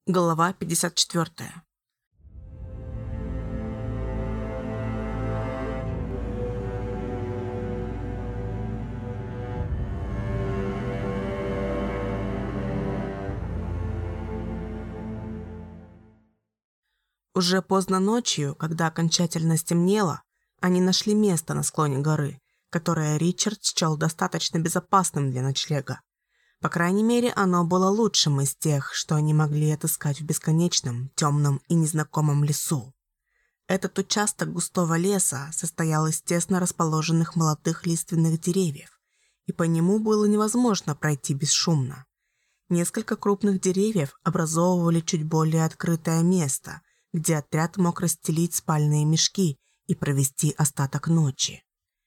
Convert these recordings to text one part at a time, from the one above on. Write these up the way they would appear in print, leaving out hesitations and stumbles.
Глава 54. Уже поздно ночью, когда окончательно стемнело, они нашли место на склоне горы, которое Ричард счел достаточно безопасным для ночлега. По крайней мере, оно было лучшим из тех, что они могли отыскать в бесконечном, темном и незнакомом лесу. Этот участок густого леса состоял из тесно расположенных молодых лиственных деревьев, и по нему было невозможно пройти бесшумно. Несколько крупных деревьев образовывали чуть более открытое место, где отряд мог расстелить спальные мешки и провести остаток ночи.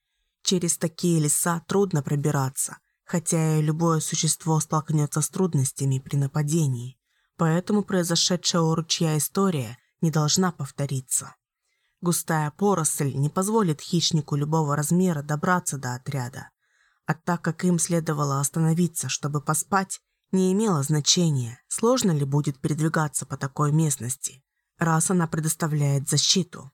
Через такие леса трудно пробираться, хотя и любое существо столкнется с трудностями при нападении, поэтому произошедшая у ручья история не должна повториться. Густая поросль не позволит хищнику любого размера добраться до отряда, а так как им следовало остановиться, чтобы поспать, не имело значения, сложно ли будет передвигаться по такой местности, раз она предоставляет защиту.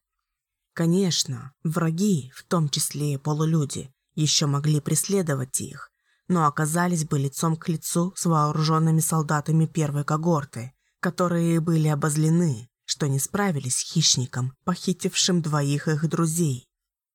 Конечно, враги, в том числе и полулюди, еще могли преследовать их, но оказались бы лицом к лицу с вооруженными солдатами первой когорты, которые были обозлены, что не справились с хищником, похитившим двоих их друзей.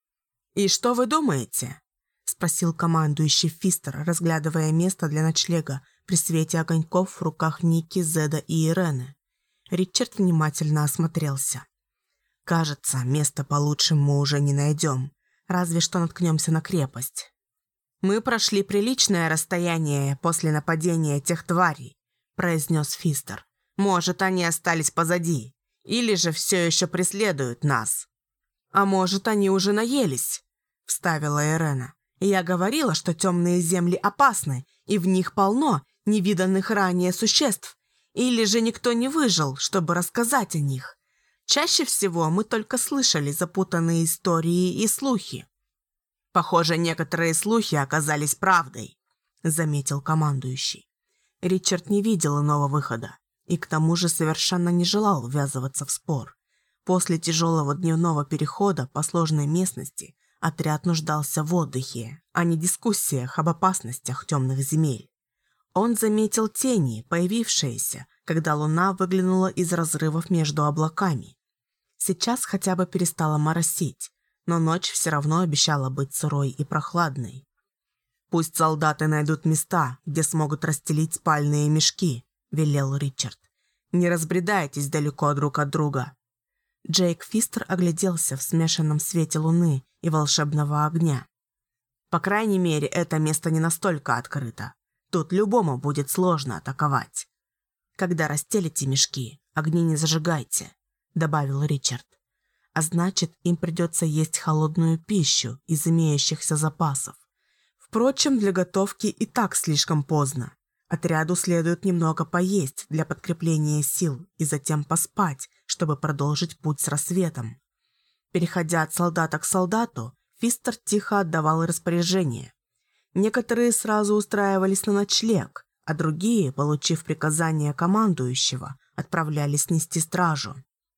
«И что вы думаете?» – спросил командующий Фистер, разглядывая место для ночлега при свете огоньков в руках Ники, Зеда и Ирены. Ричард внимательно осмотрелся. «Кажется, места получше мы уже не найдем, разве что наткнемся на крепость». «Мы прошли приличное расстояние после нападения тех тварей», – произнес Фистер. «Может, они остались позади, или же все еще преследуют нас». «А может, они уже наелись», – вставила Ирена. «Я говорила, что темные земли опасны, и в них полно невиданных ранее существ. Или же никто не выжил, чтобы рассказать о них. Чаще всего мы только слышали запутанные истории и слухи». «Похоже, некоторые слухи оказались правдой», — заметил командующий. Ричард не видел иного выхода и к тому же совершенно не желал ввязываться в спор. После тяжелого дневного перехода по сложной местности отряд нуждался в отдыхе, а не дискуссиях об опасностях темных земель. Он заметил тени, появившиеся, когда луна выглянула из разрывов между облаками. Сейчас хотя бы перестало моросить, но ночь все равно обещала быть сырой и прохладной. «Пусть солдаты найдут места, где смогут расстелить спальные мешки», – велел Ричард. «Не разбредайтесь далеко друг от друга». Джейк Фистер огляделся в смешанном свете луны и волшебного огня. «По крайней мере, это место не настолько открыто. Тут любому будет сложно атаковать. Когда расстелите мешки, огни не зажигайте», – добавил Ричард. «А значит, им придется есть холодную пищу из имеющихся запасов. Впрочем, для готовки и так слишком поздно. Отряду следует немного поесть для подкрепления сил и затем поспать, чтобы продолжить путь с рассветом». Переходя от солдата к солдату, Фистер тихо отдавал распоряжение. Некоторые сразу устраивались на ночлег, а другие, получив приказание командующего, отправлялись нести стражу.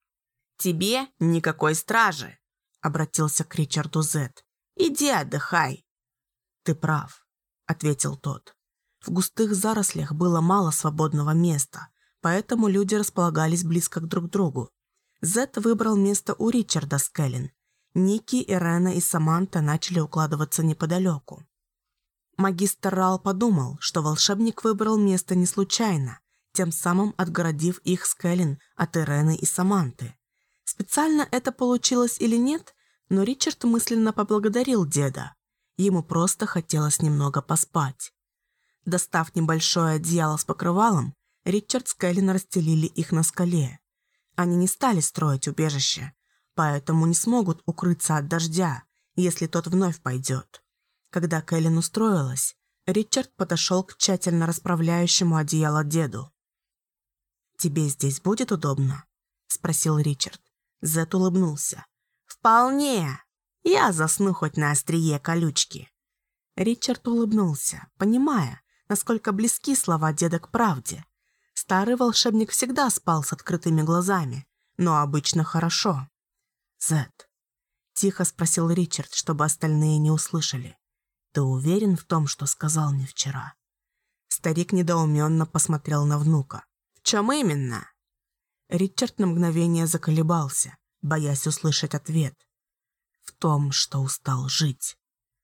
«Тебе никакой стражи», — обратился к Ричарду Зед. «Иди отдыхай». «Ты прав», — ответил тот. В густых зарослях было мало свободного места, поэтому люди располагались близко друг к другу. Зед выбрал место у Ричарда с Кэлен. Ники, Ирена и Саманта начали укладываться неподалеку. Магистр Рал подумал, что волшебник выбрал место не случайно, тем самым отгородив их с Кэлен от Ирены и Саманты. Специально это получилось или нет, но Ричард мысленно поблагодарил деда. Ему просто хотелось немного поспать. Достав небольшое одеяло с покрывалом, Ричард с Кэлен расстелили их на скале. Они не стали строить убежище, поэтому не смогут укрыться от дождя, если тот вновь пойдет. Когда Кэлен устроилась, Ричард подошел к тщательно расправляющему одеяло деду. «Тебе здесь будет удобно?» – спросил Ричард. Зет улыбнулся. «Вполне. Я засну хоть на острие колючки». Ричард улыбнулся, понимая, насколько близки слова деда к правде. Старый волшебник всегда спал с открытыми глазами, но обычно хорошо. «Зет», — тихо спросил Ричард, чтобы остальные не услышали, «ты уверен в том, что сказал мне вчера?» Старик недоуменно посмотрел на внука. «В чем именно?» Ричард на мгновение заколебался, боясь услышать ответ. «В том, что устал жить».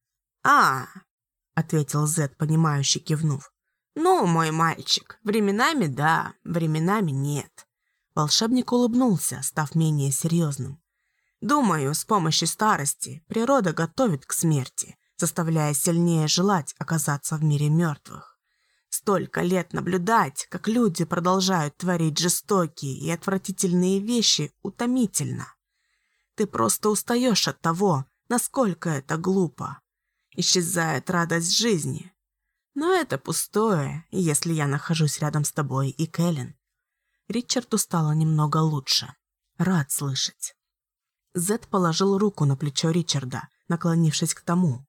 «А, — ответил Зет, понимающе кивнув. «Ну, мой мальчик, временами да, временами нет». Волшебник улыбнулся, став менее серьезным. «Думаю, с помощью старости природа готовит к смерти, заставляя сильнее желать оказаться в мире мертвых. Столько лет наблюдать, как люди продолжают творить жестокие и отвратительные вещи, утомительно. Ты просто устаешь от того, насколько это глупо. Исчезает радость жизни. Но это пустое, если я нахожусь рядом с тобой и Кэлен». Ричарду стало немного лучше. Рад слышать. Зет положил руку на плечо Ричарда, наклонившись к тому.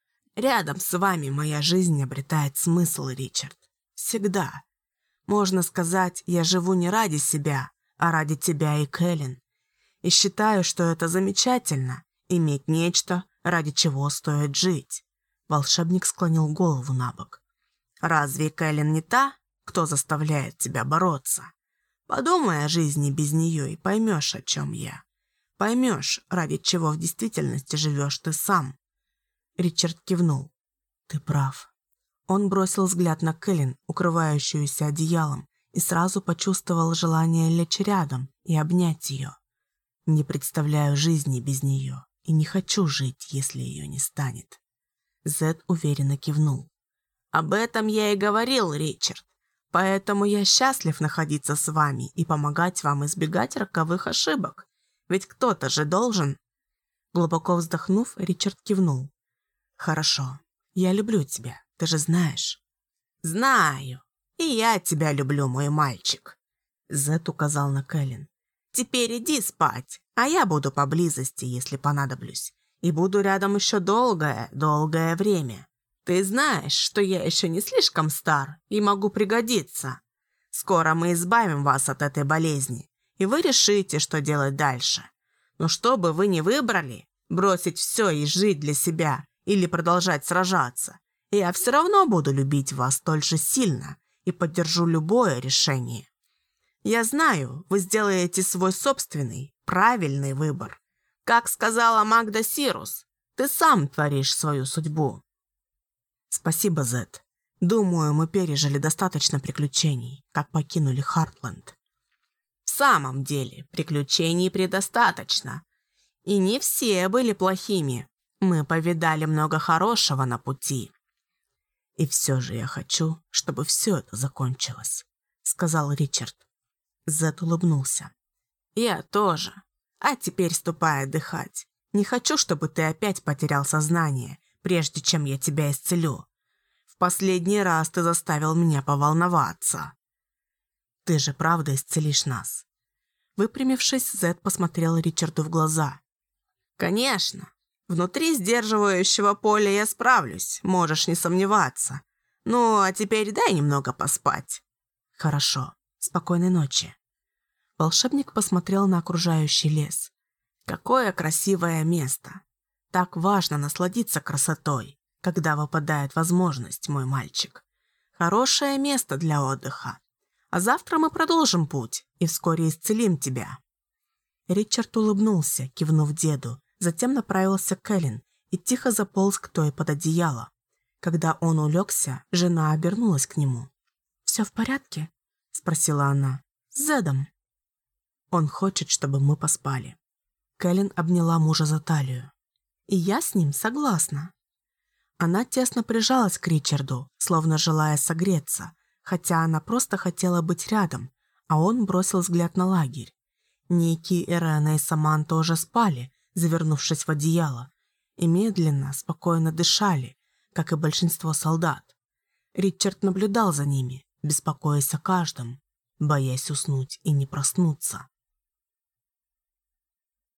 «Рядом с вами моя жизнь обретает смысл, Ричард. Всегда. Можно сказать, я живу не ради себя, а ради тебя и Кэлен. И считаю, что это замечательно — иметь нечто, ради чего стоит жить». Волшебник склонил голову набок. «Разве Кэлен не та, кто заставляет тебя бороться? Подумай о жизни без нее и поймешь, о чем я. Поймешь, ради чего в действительности живешь ты сам». Ричард кивнул. «Ты прав». Он бросил взгляд на Кэлен, укрывающуюся одеялом, и сразу почувствовал желание лечь рядом и обнять ее. «Не представляю жизни без нее и не хочу жить, если ее не станет». Зет уверенно кивнул. «Об этом я и говорил, Ричард. Поэтому я счастлив находиться с вами и помогать вам избегать роковых ошибок. Ведь кто-то же должен». Глубоко вздохнув, Ричард кивнул. «Хорошо. Я люблю тебя, ты же знаешь». «Знаю. И я тебя люблю, мой мальчик». Зет указал на Кэлен. «Теперь иди спать, а я буду поблизости, если понадоблюсь. И буду рядом еще долгое время. Ты знаешь, что я еще не слишком стар и могу пригодиться. Скоро мы избавим вас от этой болезни, и вы решите, что делать дальше. Но что бы вы ни выбрали, бросить все и жить для себя или продолжать сражаться, я все равно буду любить вас столь же сильно и поддержу любое решение. Я знаю, вы сделаете свой собственный, правильный выбор. Как сказала Магда Сирус, ты сам творишь свою судьбу». «Спасибо, Зет. Думаю, мы пережили достаточно приключений, как покинули Хартленд». «В самом деле, приключений предостаточно. И не все были плохими. Мы повидали много хорошего на пути». «И все же я хочу, чтобы все это закончилось», — сказал Ричард. Зет улыбнулся. «Я тоже. А теперь ступай отдыхать. Не хочу, чтобы ты опять потерял сознание, прежде чем я тебя исцелю. В последний раз ты заставил меня поволноваться». «Ты же правда исцелишь нас?» Выпрямившись, Зет посмотрел Ричарду в глаза. «Конечно. Внутри сдерживающего поля я справлюсь, можешь не сомневаться. Ну, а теперь дай немного поспать». «Хорошо. Спокойной ночи». Волшебник посмотрел на окружающий лес. «Какое красивое место! Так важно насладиться красотой, когда выпадает возможность, мой мальчик. Хорошее место для отдыха. А завтра мы продолжим путь и вскоре исцелим тебя». Ричард улыбнулся, кивнув деду, затем направился к Кэлен и тихо заполз к той под одеяло. Когда он улегся, жена обернулась к нему. «Все в порядке?» — спросила она. «С Зедом». «Он хочет, чтобы мы поспали». Кэлен обняла мужа за талию. «И я с ним согласна». Она тесно прижалась к Ричарду, словно желая согреться, хотя она просто хотела быть рядом, а он бросил взгляд на лагерь. Ники, Ирена и Саманта уже спали, завернувшись в одеяло, и медленно, спокойно дышали, как и большинство солдат. Ричард наблюдал за ними, беспокоясь о каждом, боясь уснуть и не проснуться.